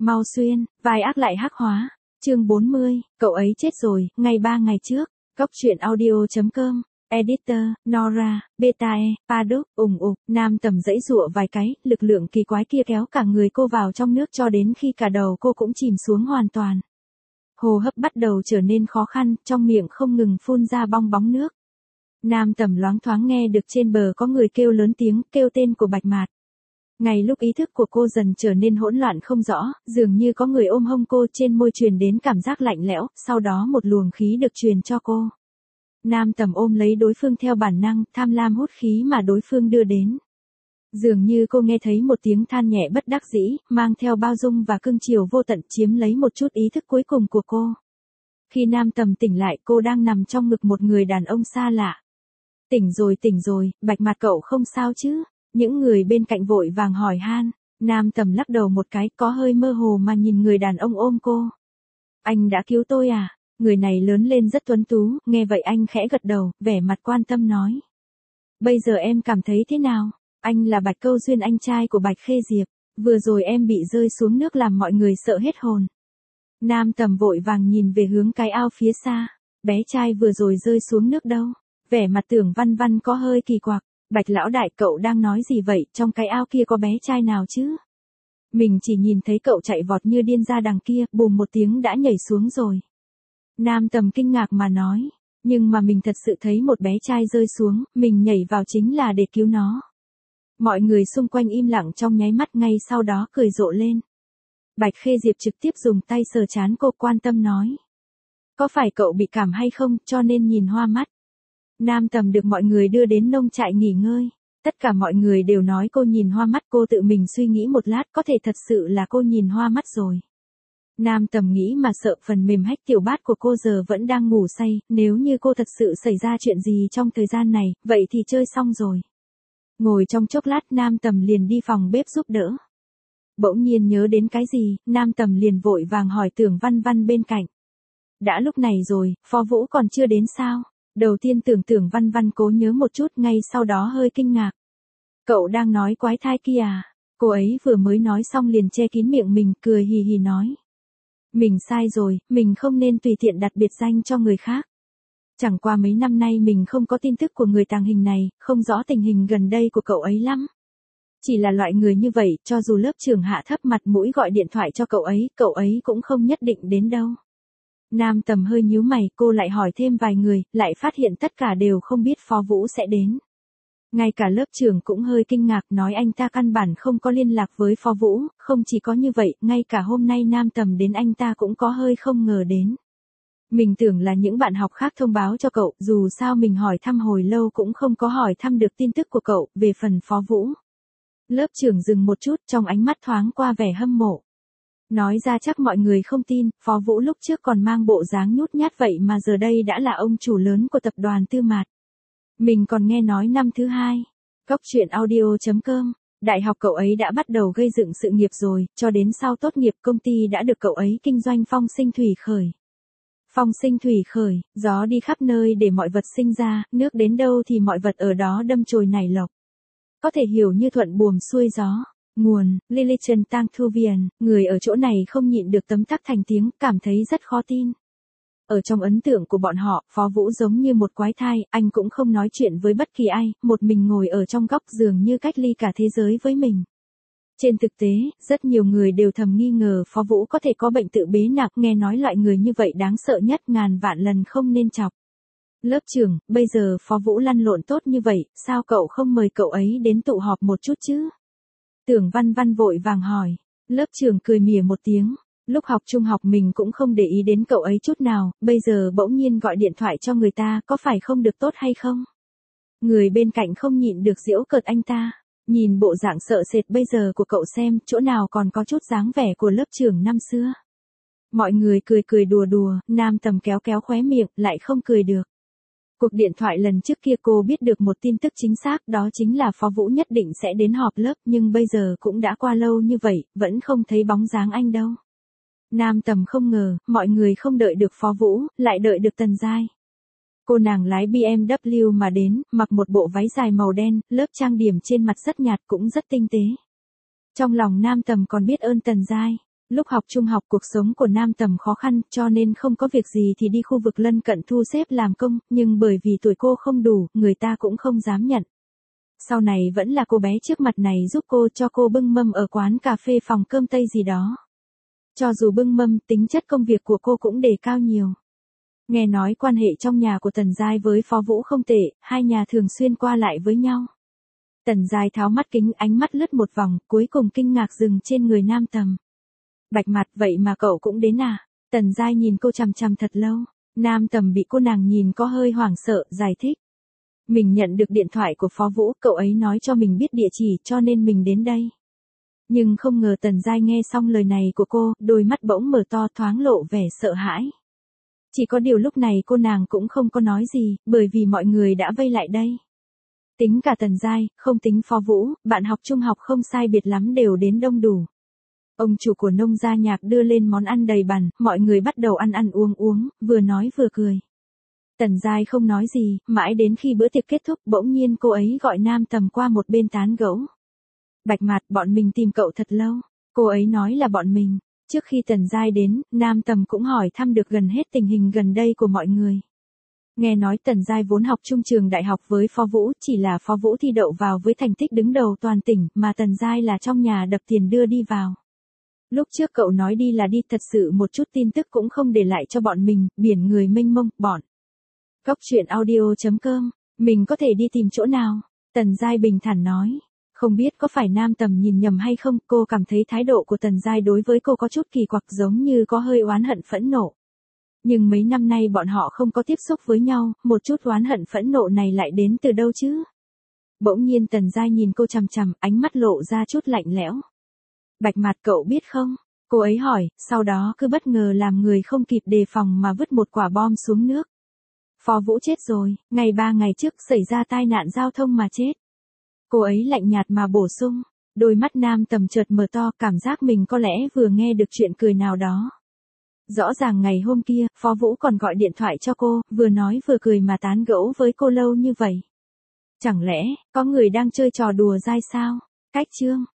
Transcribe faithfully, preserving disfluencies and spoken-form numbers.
Mau xuyên, vai ác lại hắc hóa. Chương bốn mươi, cậu ấy chết rồi, ngày ba ngày trước. Góc truyện audio chấm com. Editor, Nora, Betae, Paddock, ủng ục, Nam Tầm dãy dụa vài cái, lực lượng kỳ quái kia kéo cả người cô vào trong nước cho đến khi cả đầu cô cũng chìm xuống hoàn toàn. Hô hấp bắt đầu trở nên khó khăn, trong miệng không ngừng phun ra bong bóng nước. Nam Tầm loáng thoáng nghe được trên bờ có người kêu lớn tiếng, kêu tên của Bạch Mạt. Ngay lúc ý thức của cô dần trở nên hỗn loạn không rõ, dường như có người ôm hông cô, trên môi truyền đến cảm giác lạnh lẽo, sau đó một luồng khí được truyền cho cô. Nam Tầm ôm lấy đối phương theo bản năng, tham lam hút khí mà đối phương đưa đến. Dường như cô nghe thấy một tiếng than nhẹ bất đắc dĩ, mang theo bao dung và cưng chiều vô tận chiếm lấy một chút ý thức cuối cùng của cô. Khi Nam Tầm tỉnh lại, cô đang nằm trong ngực một người đàn ông xa lạ. Tỉnh rồi tỉnh rồi, Bạch Mạt cậu không sao chứ? Những người bên cạnh vội vàng hỏi han. Nam Tầm lắc đầu một cái, có hơi mơ hồ mà nhìn người đàn ông ôm cô. Anh đã cứu tôi à? Người này lớn lên rất tuấn tú, nghe vậy anh khẽ gật đầu, vẻ mặt quan tâm nói. Bây giờ em cảm thấy thế nào? Anh là Bạch Câu Duyên, anh trai của Bạch Khê Diệp. Vừa rồi em bị rơi xuống nước làm mọi người sợ hết hồn. Nam Tầm vội vàng nhìn về hướng cái ao phía xa. Bé trai vừa rồi rơi xuống nước đâu? Vẻ mặt Tưởng Văn Văn có hơi kỳ quặc. Bạch lão đại, cậu đang nói gì vậy, trong cái ao kia có bé trai nào chứ? Mình chỉ nhìn thấy cậu chạy vọt như điên ra đằng kia, bùm một tiếng đã nhảy xuống rồi. Nam Tầm kinh ngạc mà nói, nhưng mà mình thật sự thấy một bé trai rơi xuống, mình nhảy vào chính là để cứu nó. Mọi người xung quanh im lặng trong nháy mắt, ngay sau đó cười rộ lên. Bạch Khê Diệp trực tiếp dùng tay sờ trán cô, quan tâm nói. Có phải cậu bị cảm hay không, cho nên nhìn hoa mắt? Nam Tầm được mọi người đưa đến nông trại nghỉ ngơi. Tất cả mọi người đều nói cô nhìn hoa mắt, cô tự mình suy nghĩ một lát, có thể thật sự là cô nhìn hoa mắt rồi. Nam Tầm nghĩ mà sợ, phần mềm Hách Tiểu Bát của cô giờ vẫn đang ngủ say, nếu như cô thật sự xảy ra chuyện gì trong thời gian này, vậy thì chơi xong rồi. Ngồi trong chốc lát, Nam Tầm liền đi phòng bếp giúp đỡ. Bỗng nhiên nhớ đến cái gì, Nam Tầm liền vội vàng hỏi Tưởng Văn Văn bên cạnh. Đã lúc này rồi, Phó Vũ còn chưa đến sao? Đầu tiên tưởng Tưởng Văn Văn cố nhớ một chút, ngay sau đó hơi kinh ngạc. Cậu đang nói quái thai kia à? Cô ấy vừa mới nói xong liền che kín miệng mình, cười hì hì nói. Mình sai rồi, mình không nên tùy tiện đặt biệt danh cho người khác. Chẳng qua mấy năm nay mình không có tin tức của người tàng hình này, không rõ tình hình gần đây của cậu ấy lắm. Chỉ là loại người như vậy, cho dù lớp trưởng hạ thấp mặt mũi gọi điện thoại cho cậu ấy, cậu ấy cũng không nhất định đến đâu. Nam Tầm hơi nhíu mày, cô lại hỏi thêm vài người, lại phát hiện tất cả đều không biết Phó Vũ sẽ đến. Ngay cả lớp trưởng cũng hơi kinh ngạc, nói anh ta căn bản không có liên lạc với Phó Vũ, không chỉ có như vậy, ngay cả hôm nay Nam Tầm đến anh ta cũng có hơi không ngờ đến. Mình tưởng là những bạn học khác thông báo cho cậu, dù sao mình hỏi thăm hồi lâu cũng không có hỏi thăm được tin tức của cậu, về phần Phó Vũ. Lớp trưởng dừng một chút, trong ánh mắt thoáng qua vẻ hâm mộ. Nói ra chắc mọi người không tin, Phó Vũ lúc trước còn mang bộ dáng nhút nhát vậy mà giờ đây đã là ông chủ lớn của tập đoàn Tư Mạt. Mình còn nghe nói năm thứ hai. Góc truyện audio chấm com. Đại học cậu ấy đã bắt đầu gây dựng sự nghiệp rồi, cho đến sau tốt nghiệp công ty đã được cậu ấy kinh doanh phong sinh thủy khởi. Phong sinh thủy khởi, gió đi khắp nơi để mọi vật sinh ra, nước đến đâu thì mọi vật ở đó đâm chồi nảy lộc. Có thể hiểu như thuận buồm xuôi gió. Nguồn, Lilichen Tang Thu Viền, người ở chỗ này không nhịn được tấm tắc thành tiếng, cảm thấy rất khó tin. Ở trong ấn tượng của bọn họ, Phó Vũ giống như một quái thai, anh cũng không nói chuyện với bất kỳ ai, một mình ngồi ở trong góc giường như cách ly cả thế giới với mình. Trên thực tế, rất nhiều người đều thầm nghi ngờ Phó Vũ có thể có bệnh tự bế nặng, nghe nói loại người như vậy đáng sợ nhất, ngàn vạn lần không nên chọc. Lớp trưởng, bây giờ Phó Vũ lăn lộn tốt như vậy, sao cậu không mời cậu ấy đến tụ họp một chút chứ? Tưởng Văn Văn vội vàng hỏi. Lớp trưởng cười mỉa một tiếng. Lúc học trung học mình cũng không để ý đến cậu ấy chút nào, bây giờ bỗng nhiên gọi điện thoại cho người ta, có phải không được tốt hay không? Người bên cạnh không nhịn được giễu cợt anh ta. Nhìn bộ dạng sợ sệt bây giờ của cậu xem, chỗ nào còn có chút dáng vẻ của lớp trưởng năm xưa. Mọi người cười cười đùa đùa, Nam Tầm kéo kéo khóe miệng, lại không cười được. Cuộc điện thoại lần trước kia cô biết được một tin tức chính xác, đó chính là Phó Vũ nhất định sẽ đến họp lớp, nhưng bây giờ cũng đã qua lâu như vậy, vẫn không thấy bóng dáng anh đâu. Nam Tầm không ngờ, mọi người không đợi được Phó Vũ, lại đợi được Tần Giai. Cô nàng lái bê em vê mà đến, mặc một bộ váy dài màu đen, lớp trang điểm trên mặt rất nhạt cũng rất tinh tế. Trong lòng Nam Tầm còn biết ơn Tần Giai. Lúc học trung học cuộc sống của Nam Tầm khó khăn cho nên không có việc gì thì đi khu vực lân cận thu xếp làm công, nhưng bởi vì tuổi cô không đủ, người ta cũng không dám nhận. Sau này vẫn là cô bé trước mặt này giúp cô, cho cô bưng mâm ở quán cà phê phòng cơm Tây gì đó. Cho dù bưng mâm, tính chất công việc của cô cũng đề cao nhiều. Nghe nói quan hệ trong nhà của Tần Giai với Phó Vũ không tệ, hai nhà thường xuyên qua lại với nhau. Tần Giai tháo mắt kính, ánh mắt lướt một vòng, cuối cùng kinh ngạc dừng trên người Nam Tầm. Bạch Mặt, vậy mà cậu cũng đến à? Tần Giai nhìn cô chằm chằm thật lâu. Nam Tầm bị cô nàng nhìn có hơi hoảng sợ, giải thích. Mình nhận được điện thoại của Phó Vũ, cậu ấy nói cho mình biết địa chỉ cho nên mình đến đây. Nhưng không ngờ Tần Giai nghe xong lời này của cô, đôi mắt bỗng mở to, thoáng lộ vẻ sợ hãi. Chỉ có điều lúc này cô nàng cũng không có nói gì, bởi vì mọi người đã vây lại đây. Tính cả Tần Giai, không tính Phó Vũ, bạn học trung học không sai biệt lắm đều đến đông đủ. Ông chủ của nông gia Nhạc đưa lên món ăn đầy bàn, mọi người bắt đầu ăn ăn uống uống, vừa nói vừa cười. Tần Giai không nói gì, mãi đến khi bữa tiệc kết thúc bỗng nhiên cô ấy gọi Nam Tầm qua một bên tán gẫu. Bạch Mặt, bọn mình tìm cậu thật lâu. Cô ấy nói là bọn mình. Trước khi Tần Giai đến, Nam Tầm cũng hỏi thăm được gần hết tình hình gần đây của mọi người. Nghe nói Tần Giai vốn học chung trường đại học với Phó Vũ, chỉ là Phó Vũ thi đậu vào với thành tích đứng đầu toàn tỉnh, mà Tần Giai là trong nhà đập tiền đưa đi vào. Lúc trước cậu nói đi là đi, thật sự một chút tin tức cũng không để lại cho bọn mình, biển người mênh mông, bọn. Cóc truyện audio chấm com, mình có thể đi tìm chỗ nào? Tần Giai bình thản nói. Không biết có phải Nam Tầm nhìn nhầm hay không, cô cảm thấy thái độ của Tần Giai đối với cô có chút kỳ quặc, giống như có hơi oán hận phẫn nộ. Nhưng mấy năm nay bọn họ không có tiếp xúc với nhau, một chút oán hận phẫn nộ này lại đến từ đâu chứ? Bỗng nhiên Tần Giai nhìn cô chằm chằm, ánh mắt lộ ra chút lạnh lẽo. Bạch Mặt, cậu biết không? Cô ấy hỏi, sau đó cứ bất ngờ làm người không kịp đề phòng mà vứt một quả bom xuống nước. Phó Vũ chết rồi, ngày ba ngày trước xảy ra tai nạn giao thông mà chết. Cô ấy lạnh nhạt mà bổ sung, đôi mắt Nam Tầm chợt mở to, cảm giác mình có lẽ vừa nghe được chuyện cười nào đó. Rõ ràng ngày hôm kia, Phó Vũ còn gọi điện thoại cho cô, vừa nói vừa cười mà tán gẫu với cô lâu như vậy. Chẳng lẽ, có người đang chơi trò đùa dai sao? Cách chương.